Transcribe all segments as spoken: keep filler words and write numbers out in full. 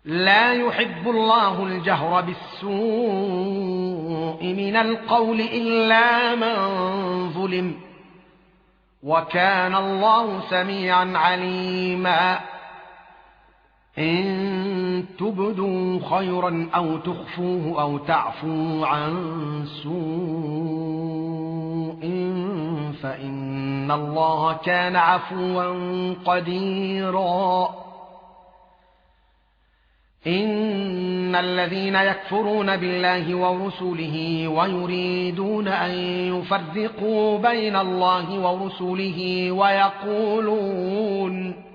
لا يحب الله الجهر بالسوء من القول إلا من ظلم وكان الله سميعا عليما إن تبدوا خيرا أو تخفوه أو تعفوا عن سوء فإن الله كان عفوا قديرا إن الذين يكفرون بالله ورسله ويريدون أن يفرقوا بين الله ورسله ويقولون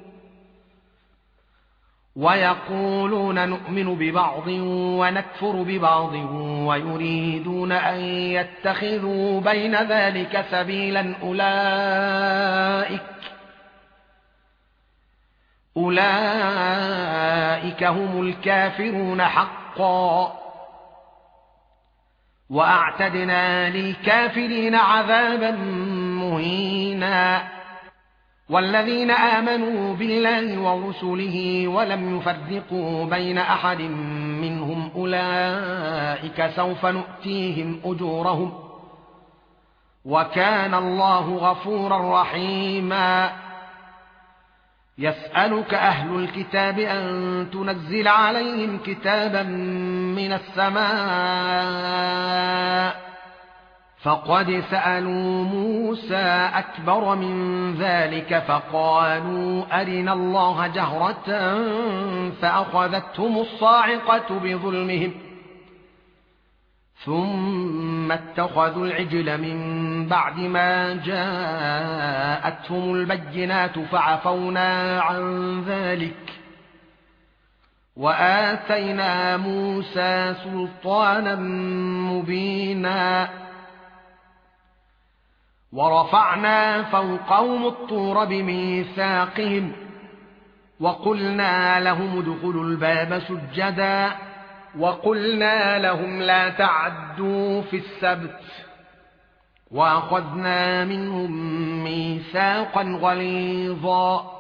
ويقولون نؤمن ببعض ونكفر ببعض ويريدون أن يتخذوا بين ذلك سبيلا أولئك أولئك هم الكافرون حقا وأعتدنا للكافرين عذابا مهينا والذين آمنوا بالله ورسله ولم يفرقوا بين أحد منهم أولئك سوف نؤتيهم أجورهم وكان الله غفورا رحيما يسألك أهل الكتاب أن تنزل عليهم كتابا من السماء فقد سألوا موسى أكبر من ذلك فقالوا أرنا الله جهرة فأخذتهم الصاعقة بظلمهم ثم اتخذوا العجل من بعد ما جاءتهم البينات فعفونا عن ذلك وآتينا موسى سلطانا مبينا ورفعنا فوقهم الطور بميثاقهم وقلنا لهم ادخلوا الباب سجدا وقلنا لهم لا تعدوا في السبت وأخذنا منهم ميثاقا غليظا